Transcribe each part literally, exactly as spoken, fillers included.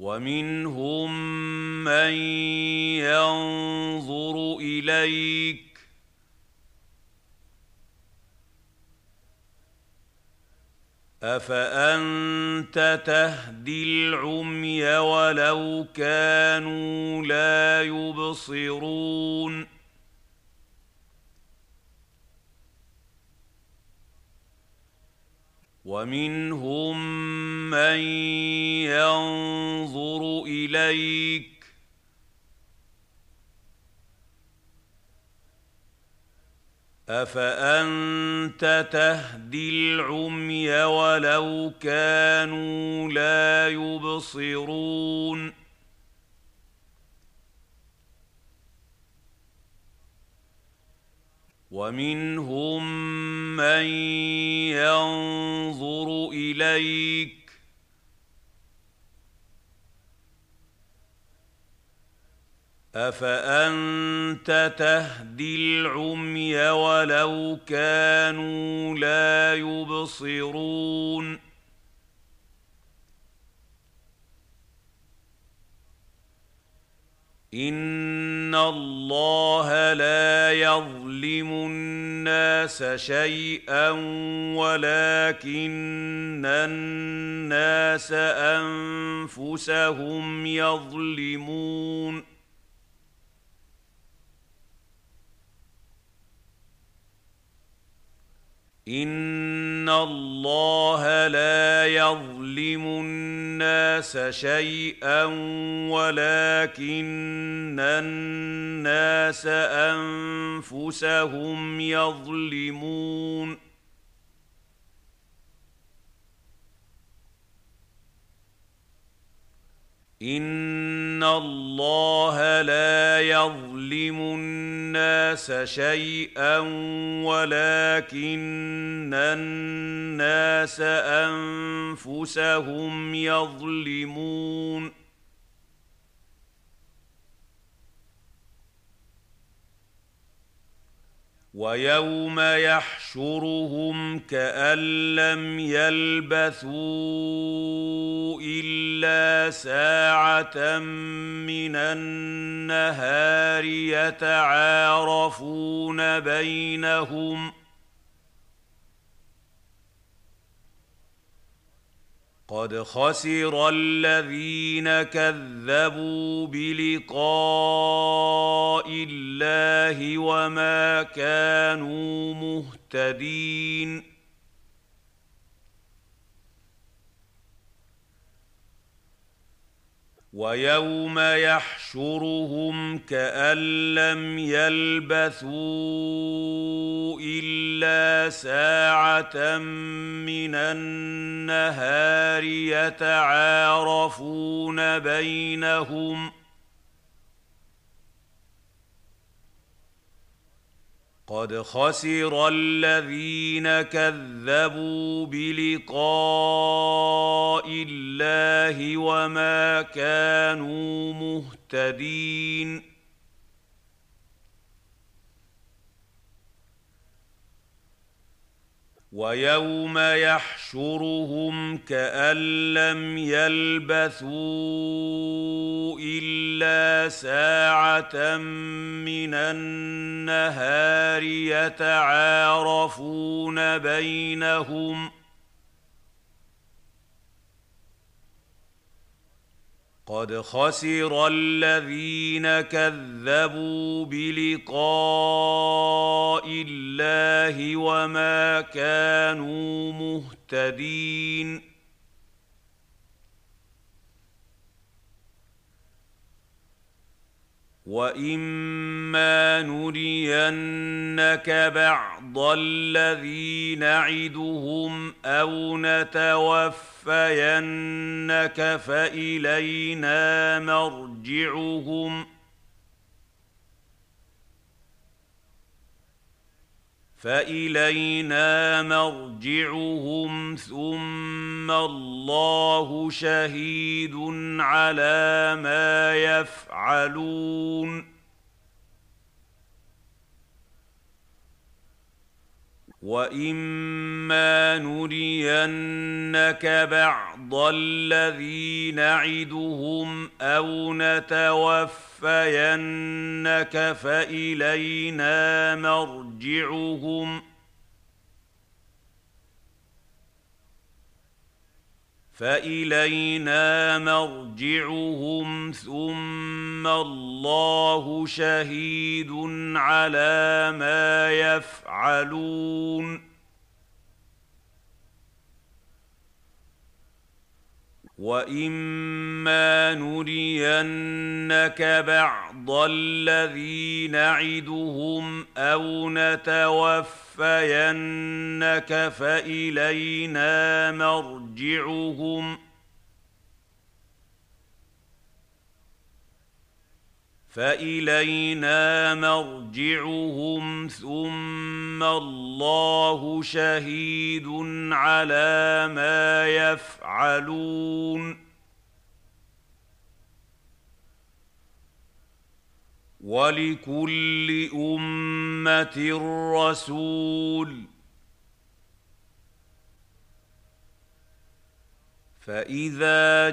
ومنهم من ينظر إليك أفأنت تهدي العمي ولو كانوا لا يبصرون ومنهم من ينظر إليك أفأنت تهدي العمي ولو كانوا لا يبصرون ومنهم من ينظر إليك أفأنت تهدي العمي ولو كانوا لا يبصرون إن الله لا يظلم الناس شيئا ولكن الناس أنفسهم يظلمون إن الله لا يظلم الناس شيئا ولكن الناس أنفسهم يظلمون إن الله لا يظلم الناس شيئا ولكن الناس أنفسهم يظلمون ويوم يحشرهم كأن لم يلبثوا إلا ساعة من النهار يتعارفون بينهم قد خسر الذين كذبوا بلقاء الله وما كانوا مهتدين ويوم يحشرهم كأن لم يلبثوا إلا ساعة من النهار يتعارفون بينهم قد خسر الذين كذبوا بلقاء الله وما كانوا مهتدين ويوم يحشرهم كأن لم يلبثوا إلا ساعة من النهار يتعارفون بينهم قد خسر الذين كذبوا بلقاء الله وما كانوا مهتدين وإما نرينك بعض الذي نعدهم أو نتوفينك فإلينا مرجعهم فإلينا مرجعهم ثم الله شهيد على ما يفعلون وإما نرينك بعض الذي نعدهم أو نتوفينك فإلينا مرجعهم فإلينا مرجعهم ثم الله شهيد على ما يفعلون وإما نرينك بعض الذي نعدهم أو نتوفينك فإلينا مرجعهم فإلينا مرجعهم ثم الله شهيد على ما يفعلون ولكل أمة رسول فإذا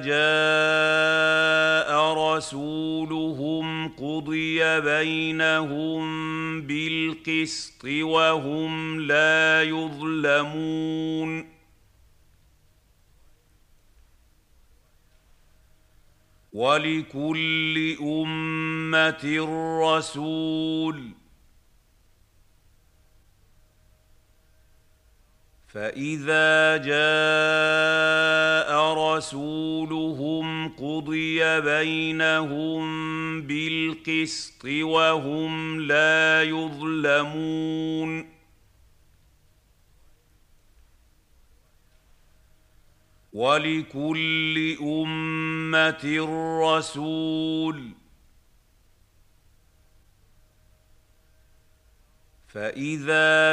جاء رسولهم قضي بينهم بالقسط وهم لا يظلمون ولكل أمة رسول فإذا جاء رسولهم قضي بينهم بالقسط وهم لا يظلمون ولكل أمة رسول فإذا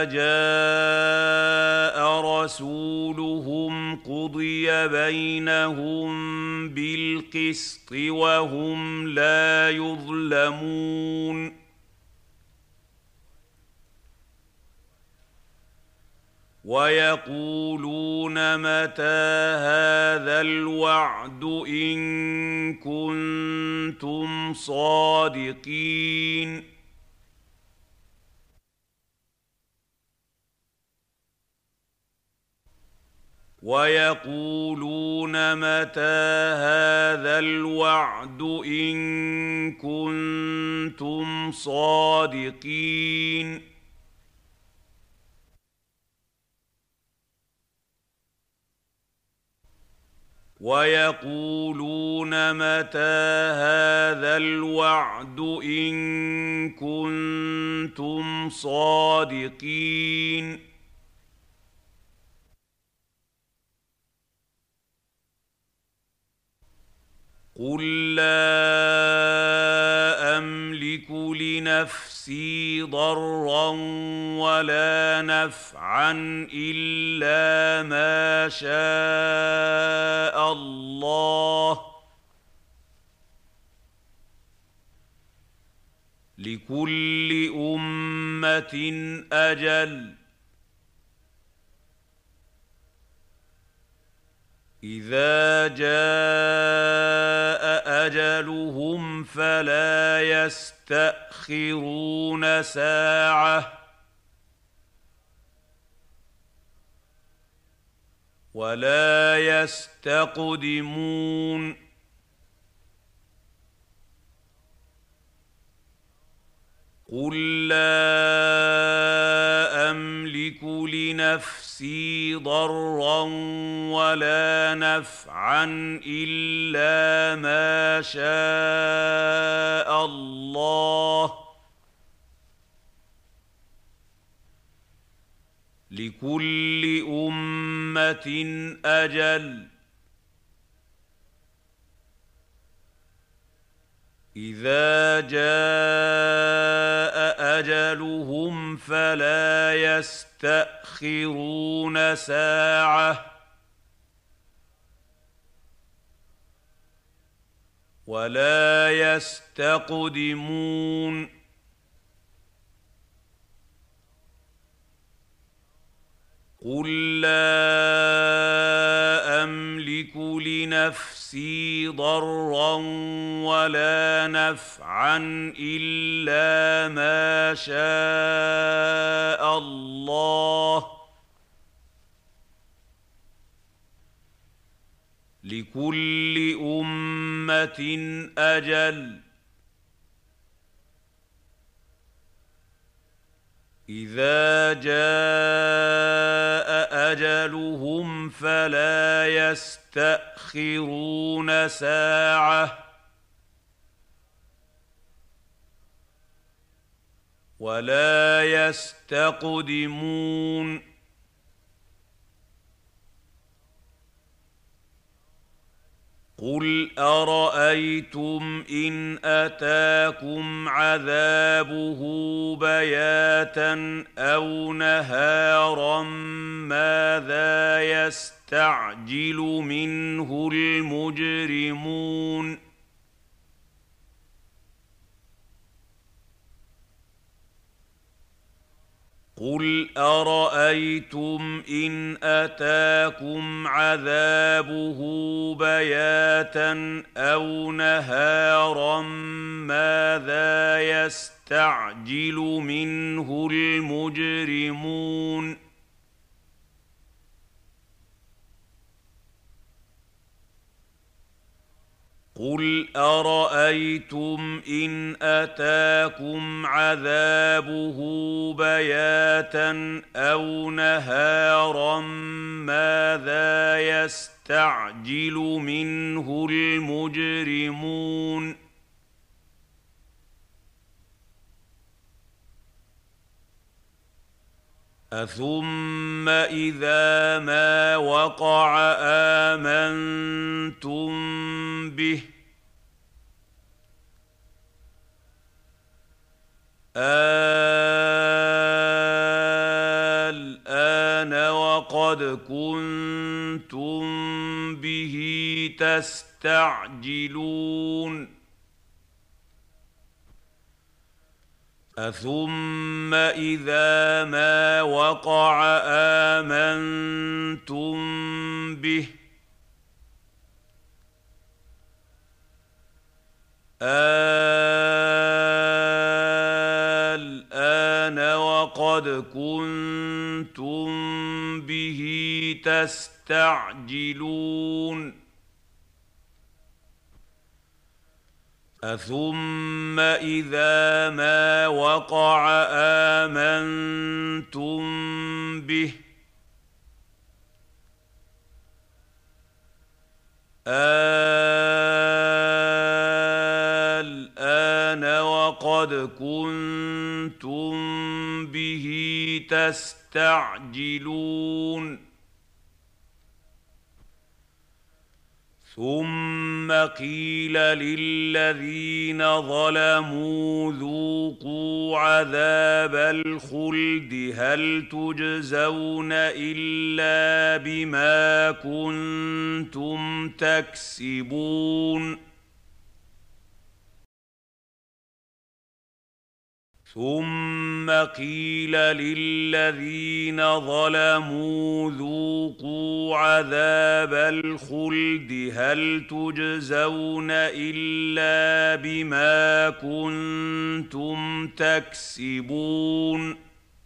جاء رسولهم قضي بينهم بالقسط وهم لا يظلمون ويقولون متى هذا الوعد إن كنتم صادقين ويقولون متى هذا الوعد إن كنتم صادقين ويقولون متى هذا الوعد إن كنتم صادقين قل لا أملك لنفسي ضرا ولا نفعا إلا ما شاء الله لكل أمة أجل إذا جاء أجلهم فلا يستأخرون ساعة ولا يستقدمون قل لا أملك لنفسي ضرا ولا نفعا إلا ما شاء الله لكل أمة أجل إذا جاء أجلهم فلا يستأخرون ساعة ولا يستقدمون قل لا أملك لنفسي ضرا ولا نفعا إلا ما شاء الله، لكل أمة أجل، إذا جاء أجلهم فلا يستأخرون ساعة ولا يستقدمون. قل أرأيتم إن أتاكم عذابه بياتا أو نهارا ماذا يستعجل منه المجرمون. قل أرأيتم إن أتاكم عذابه بياتا أو نهارا ماذا يستعجل منه المجرمون. قل أرأيتم إن أتاكم عذابه بياتا أو نهارا ماذا يستعجل منه المجرمون. أثم إذا ما وقع آمنتم به الآن وقد كنتم به تستعجلون. أثم إذا ما وقع آمنتم به الآن وقد كنتم به تستعجلون. أثم إذا ما وقع آمنتم به الآن وقد كنتم به تستعجلون. ثم قيل للذين ظلموا ذوقوا عذاب الخلد هل تجزون إلا بما كنتم تكسبون. ثم قيل للذين ظلموا ذوقوا عذاب الخلد هل تجزون إلا بما كنتم تكسبون.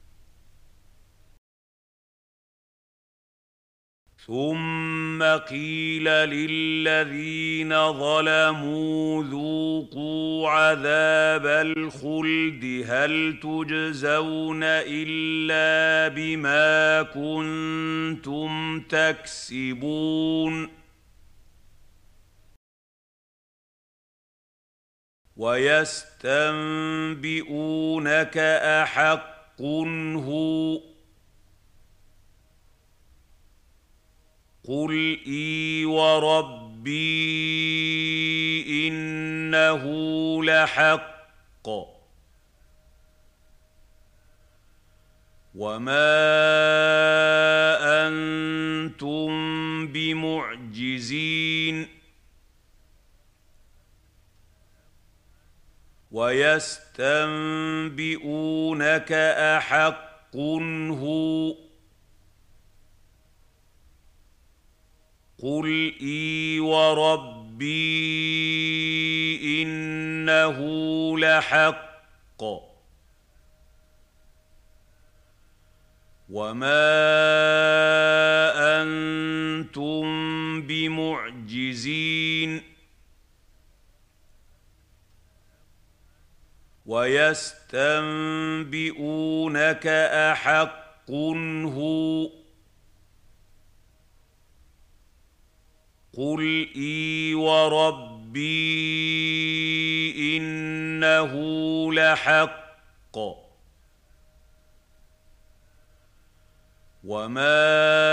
ثم قيل للذين ظلموا ذوقوا عذاب الخلد هل تجزون إلا بما كنتم تكسبون. ويستنبئونك أحق هو قل إي وربي إنه لحق وما أنتم بمعجزين. ويستنبئونك أحق هو قل اي وربي انه لحق وما انتم بمعجزين ويستنبئونك احق هو قل اي وربي انه لحق وما